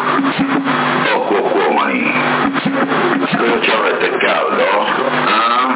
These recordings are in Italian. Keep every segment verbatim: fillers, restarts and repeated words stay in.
Oh, cuocomani, cosa ci avete caldo? Ah?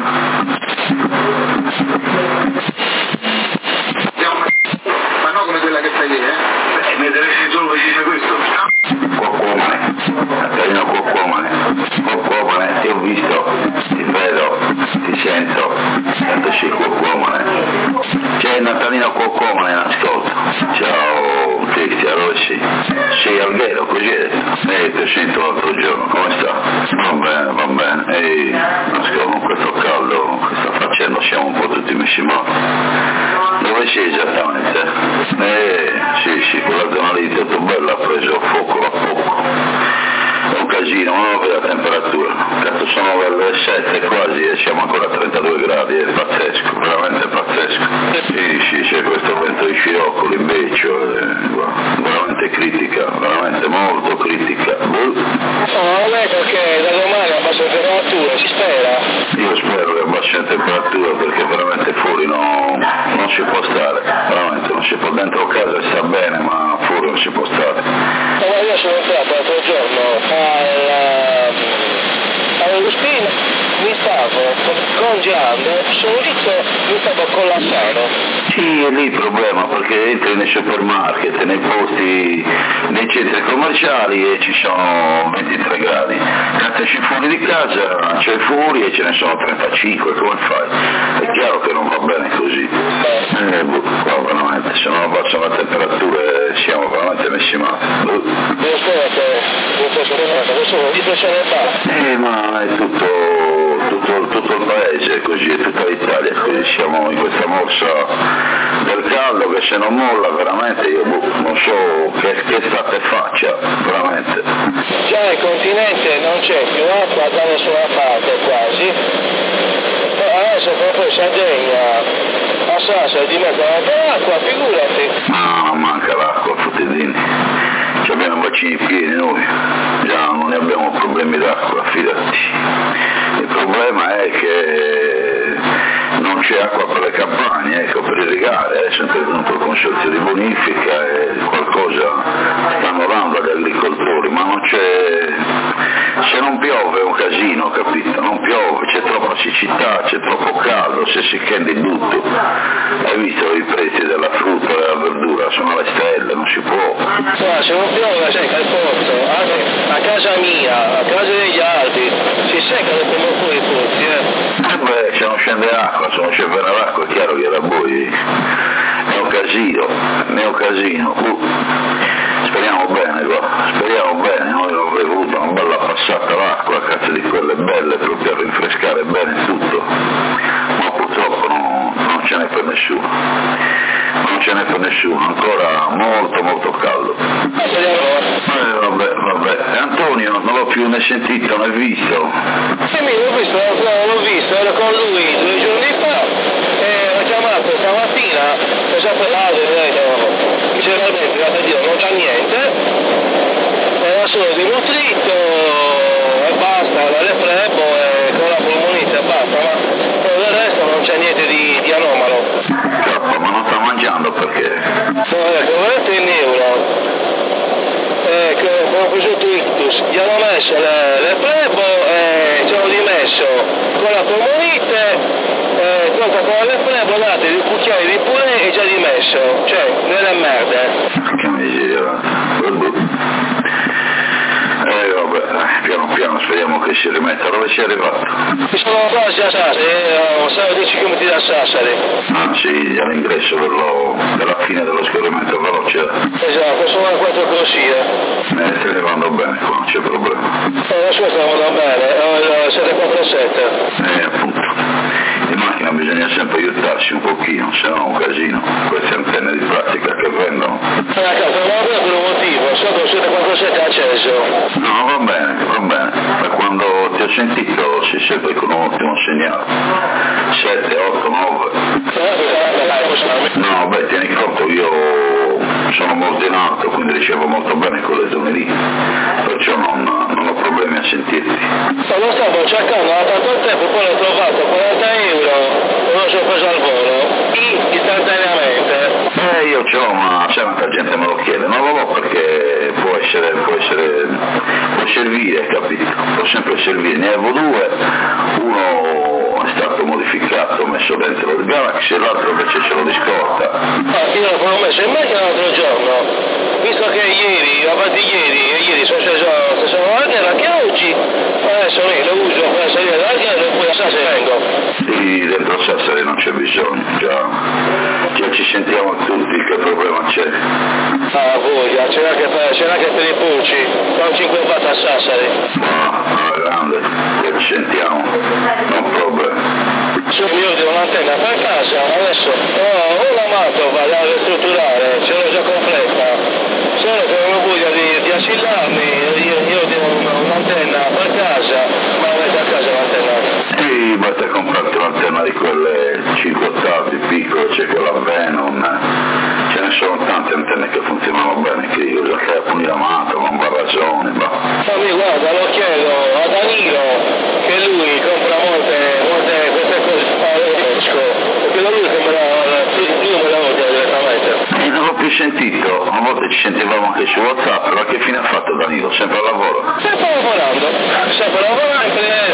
Ma no come quella che fai lì, eh? Beh, mi interessa solo che dice questo. Cuocomane, Natalino cuocomane, cuocomane, ti ho visto, ti vedo, ti sento, sentoci cuocomane. C'è Natalino cuocomane in ascolto. Ciao Cristian Rossi. Sei al vero, così è detto. Ehi, ti sento l'altro giorno, come sta? Va bene, va bene. Ehi, ascolta, con questo caldo che sta facendo siamo un po' tutti messi male. Dove sei esattamente? Eh, sì, sì, quella zona lì di Tottobello ha preso fuoco a poco. È un casino, non vedo la temperatura. Cazzo, sono le sette quasi e siamo ancora a trentadue gradi, è pazzesco, veramente pazzesco. Sì, sì, c'è questo vento di scirocco, l'imbeccio, è veramente critica, veramente molto critica. No, non è perché da domani abbassa la temperatura, si spera. Io spero che abbassi la temperatura perché veramente fuori no, non si può stare, veramente non si può, dentro casa sta bene ma fuori non si può stare. Ma io sono entrato l'altro giorno alla, all'Uspino, mi stavo congelando, sono dito mi stavo collassando. Sì, è lì il problema perché entri nei supermarket, nei posti, nei centri commerciali e ci sono ventitré gradi. Cazzo, esci fuori di casa, c'è fuori e ce ne sono trentacinque, come fai? È chiaro che non va bene così. Eh, boh, qua veramente, se non abbassano la temperatura siamo veramente messi male. Boh. Io spero che adesso dite se ne fa. Eh, ma è tutto, tutto, tutto il paese è così, è tutta l'Italia così, siamo in questa morsa del caldo che se non molla veramente io boh, non so che, che state faccia, veramente. Già il continente non c'è più acqua da nessuna parte quasi. Adesso proprio Sardegna a Sassari di mezzo l'acqua, figurati. No, manca l'acqua, fottedini. Ci abbiamo bacini pieni noi, già non ne abbiamo problemi d'acqua, fidati. Il problema è che non c'è acqua per le campagne, ecco, per irrigare, adesso è intervenuto il consorzio di bonifica e qualcosa stanno dando agli agricoltori, ma non c'è, se non piove è un casino, capito? Non piove, c'è troppa siccità, c'è troppo caldo, se si chende tutto. Hai visto i prezzi della frutta e della verdura, sono alle stelle, non si può. Guarda, se non piove sai che al pozzo, anche a casa mia, a casa degli altri, si seccano come un po' i pozzi, eh. Eh beh, se non scende acqua, se non c'è bene l'acqua è chiaro che da voi è un casino, è un casino. Uh, speriamo bene qua, speriamo bene, noi avrei voluto una bella passata l'acqua, cazzo di quelle belle proprio per rinfrescare bene tutto, ma purtroppo no, non ce n'è per nessuno, non ce n'è per nessuno, ancora molto molto caldo. Eh vabbè, vabbè, Antonio non l'ho più né sentito né visto. Sì, l'ho visto, l'ho visto, ero con lui due giorni fa e ho chiamato stamattina, ho già parlato, mi ha detto, miseramente, mi ha detto, non c'è niente, era solo dinutrito e basta, la reflebo e con la polmonite e basta, ma per il resto non c'è niente di, di anomalo. Cazzo, ma non sta mangiando perché? No, ecco, volete in euro. Eh, che ho preso ictus, gli hanno messo le, le flebo e ci hanno rimesso con la polmonite, eh, tolta con le flebo, date dei cucchiai di purè e già rimesso, cioè nelle merde. Che miseria. Eh vabbè, piano piano speriamo che si rimetta. Dove sei arrivato? Mi sono quasi a Sassari, eh, stavo a dieci chilometri da Sassari. Ah sì, all'ingresso dello, della fine dello scorrimento veloce. Esatto, sono a quattro corsie. Eh, stai arrivando bene qua, non c'è problema. Eh, la sua sta andando bene, ho il sette quattro sette. Eh appunto. In macchina bisogna sempre aiutarsi un pochino, se no è un casino. Queste antenne di plastica che vendono. Eh, cazzo, non va bene per un motivo, sotto il sette quattro sette è acceso. No, va bene, va bene. Da quando ti ho sentito si segue con un ottimo segnale. sette, otto, nove. No, beh, tieni conto, io sono molto in alto, quindi ricevo molto bene quelle zone lì. Perciò non, non ho problemi a sentirti. Ma lo stavo cercando da tanto tempo, poi l'ho trovato quaranta euro, e lo so preso al volo, istantaneamente. Eh, io ce l'ho, ma c'è tanta gente me lo chiede, non lo so perché può essere, può essere, può servire, capito? Può sempre servire, ne avevo due, uno è stato modificato, messo dentro il Galaxy e l'altro invece ce l'ho di scorta. Ah, io l'ho messo in macchina l'altro giorno, visto che ieri, avanti ieri, e ieri sono sceso, sono anche anche oggi, adesso lì lo uso per salire dall'altro e poi a Sassari vengo. Sì, dentro Sassari non c'è bisogno, già, già ci sentiamo tutti, che problema c'è? Ah, voglia, c'era anche per, c'era anche per i Pulci, sono cinque quattro a Sassari. Ah, grande, che ci sentiamo, non problema. Io devo un'antenna per casa, adesso ho una Mantova da ristrutturare, ce l'ho già completa, solo che non ho voglia di, di assillarmi, io, io devo un'antenna per casa, ma avete a casa l'antenna? Sì, basta comprarti un'antenna di quelle cinque ottavi piccole, c'è quella Venom, ce ne sono tante antenne che funzionano bene, che io già che appunto la Mantova, non va ragione, ma... Fammi guarda, lo chiedo a Danilo, che lui compra molte, molte queste cose, perché da lui che me la, io me la odia direttamente. E non l'ho più sentito, a volte ci sentivamo anche su WhatsApp, ma che fine ha fatto Danilo? Sempre al lavoro? Sempre lavorando, sempre lavorando,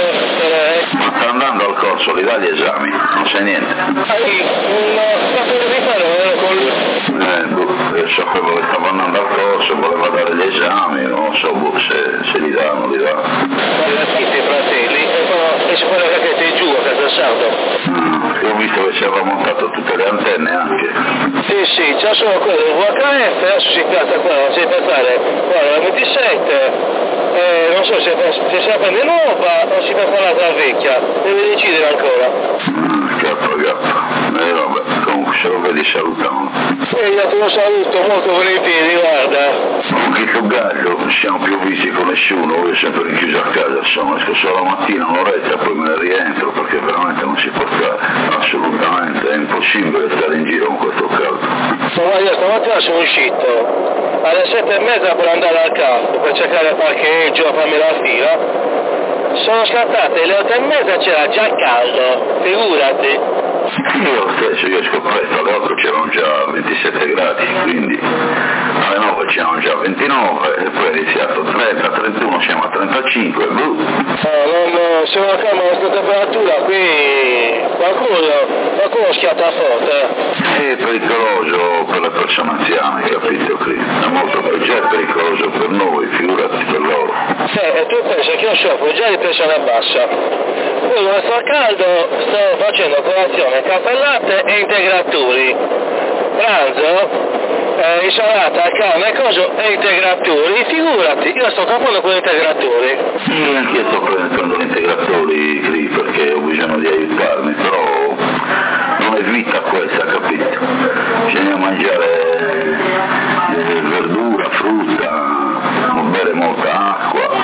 eh, ma sta andando al corso, li dà gli esami, non sai niente. Hai una stazione di fare con lui? Eh, boh, io sapevo che stava andando al corso, voleva dare gli esami, non so boh, se, se li dà o non li dà. I fratelli, e si vuole che sei giù a casa Sardo. Mm, ho visto che ci aveva montato tutte le antenne anche. Sì, sì, c'è solo quello del V H F, adesso si piazza qua, si deve fare, guarda, la ventisette, eh, non so se, se si prende nuova o si può fare la vecchia, deve decidere ancora. Mm, cappa, cappa. E eh, vabbè, comunque se lo vedi salutano. E io te lo saluto molto volentieri, guarda. Comunque tu Gaglio, non siamo più visti con nessuno, io sempre rinchiuso a casa, insomma, esco solo la mattina un'oretta, poi me ne rientro perché veramente non si può fare, assolutamente, è impossibile stare in giro con questo caldo. Ma io stamattina sono uscito alle sette e mezza per andare al campo, per cercare il parcheggio, farmi la fila, sono scattate le otto e mezza, c'era già caldo, figurati. Io stesso, io esco presto, alle otto c'erano già ventisette gradi, quindi alle nove c'erano già ventinove e poi è iniziato trenta, trentuno, siamo a trentacinque, blu. No, non, siamo a cama questa temperatura, qui qualcuno, qualcuno schiatta forte. È pericoloso per le persone anziane, capito? È molto già è pericoloso per noi, figurati per loro. Eh, e tu pensi che io soffro già di pressione bassa. Poi quando sto caldo sto facendo colazione, caffè latte e integratori. Pranzo, eh, insalata, carne, coso e integratori. Figurati, io sto campando con gli integratori. Sì, anche io sto prendendo gli integratori qui perché ho bisogno di aiutarmi, però non è vita questa, capito? Bisogna mangiare eh, verdura, frutta, non bere molta acqua.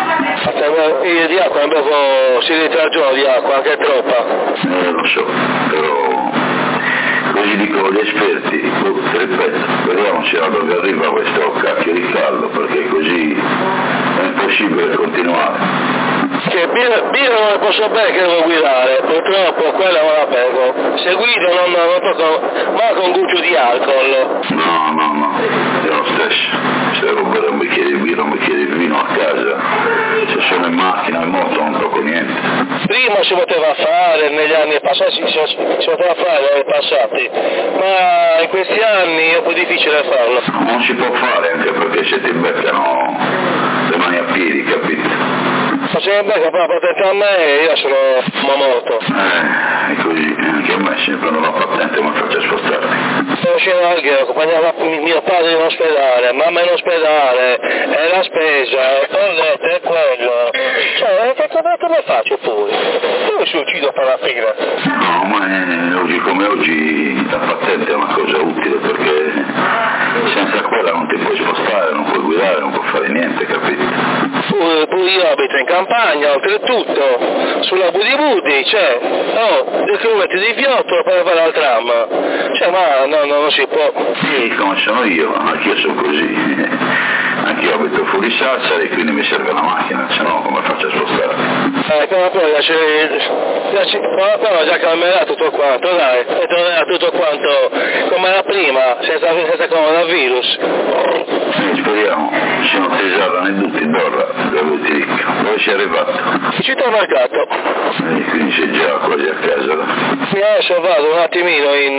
Io di acqua ne bevo sei litri al giorno di acqua, anche troppa. Eh, lo so, però così dicono gli esperti, ti ripeto, vediamo se da dove arriva questo cacchio di caldo, perché così è impossibile continuare. Che birra, birra non la posso bere che devo guidare, purtroppo quella non la bevo. Se guido non, non tocco manco un goccio di alcol. No, no, no, è lo stesso. Se devo bere un bicchiere di birra, un bicchiere di vino a casa, se sono in macchina, in moto non tocco niente. Prima si poteva fare, negli anni passati si, si, si poteva fare negli anni passati, ma in questi anni è un po' difficile farlo. Non si può fare anche perché se ti beccano le mani a piedi, capito? Ma se mi becca poi la patente a me io sono morto. Eh, è così, anche a me se mi prendono la patente mi faccio spostare. Sono sceso anche, accompagnava mio padre in ospedale, mamma in ospedale, e la spesa, e bollette, e quello. Cioè, che come faccio poi? Io mi uccido per la fine. No, ma è, oggi come oggi la patente è una cosa utile perché senza quella non ti puoi spostare, non puoi guidare, non puoi fare niente, capito? Poi, poi io abito in campagna, oltretutto, sulla Budi Budi, cioè, oh, due chilometri di fiotto per fare al tram. Cioè, ma no, no, non si può. Sì, come sono io, anche io sono così. Anche Io abito fuori Sassari, quindi mi serve una macchina, se no come faccio a spostare? Eh, come poi piace, piace, come poi già cambierà tutto quanto, dai, e tornerà tutto quanto come era prima, senza, senza coronavirus. Eh, speriamo, ci sono tesoro nei tutti d'ora, dove ti ricco. Dove sei arrivato? Città Mercato. Eh, quindi sei già quasi a casa. Sì, adesso vado un attimino in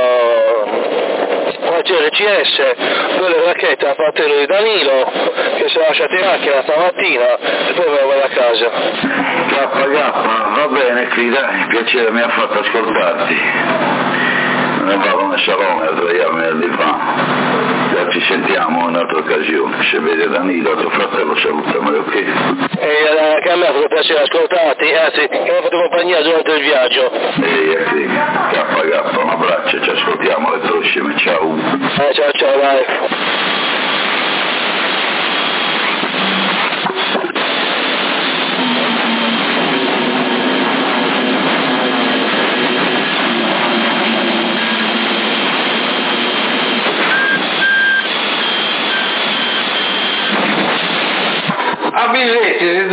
uh, C S, dove le racchette a fratello di Danilo, che si è lasciato in macchina stamattina, e poi me ne vado a casa. K K, va bene, qui dai, piacere mi ha fatto ascoltarti. Ne vado nel salone a sdraiarmi di fa. Ci sentiamo in un'altra occasione. Se vede Danilo, tuo fratello, salutamelo, ok? E anche a me ha fatto piacere ascoltarti, anzi, che mi ha fatto compagnia durante il viaggio. Ehi, ecco, K K, un abbraccio, ci ascoltiamo alle prossime, ciao. Eh, ciao ciao, dai. Avvisete,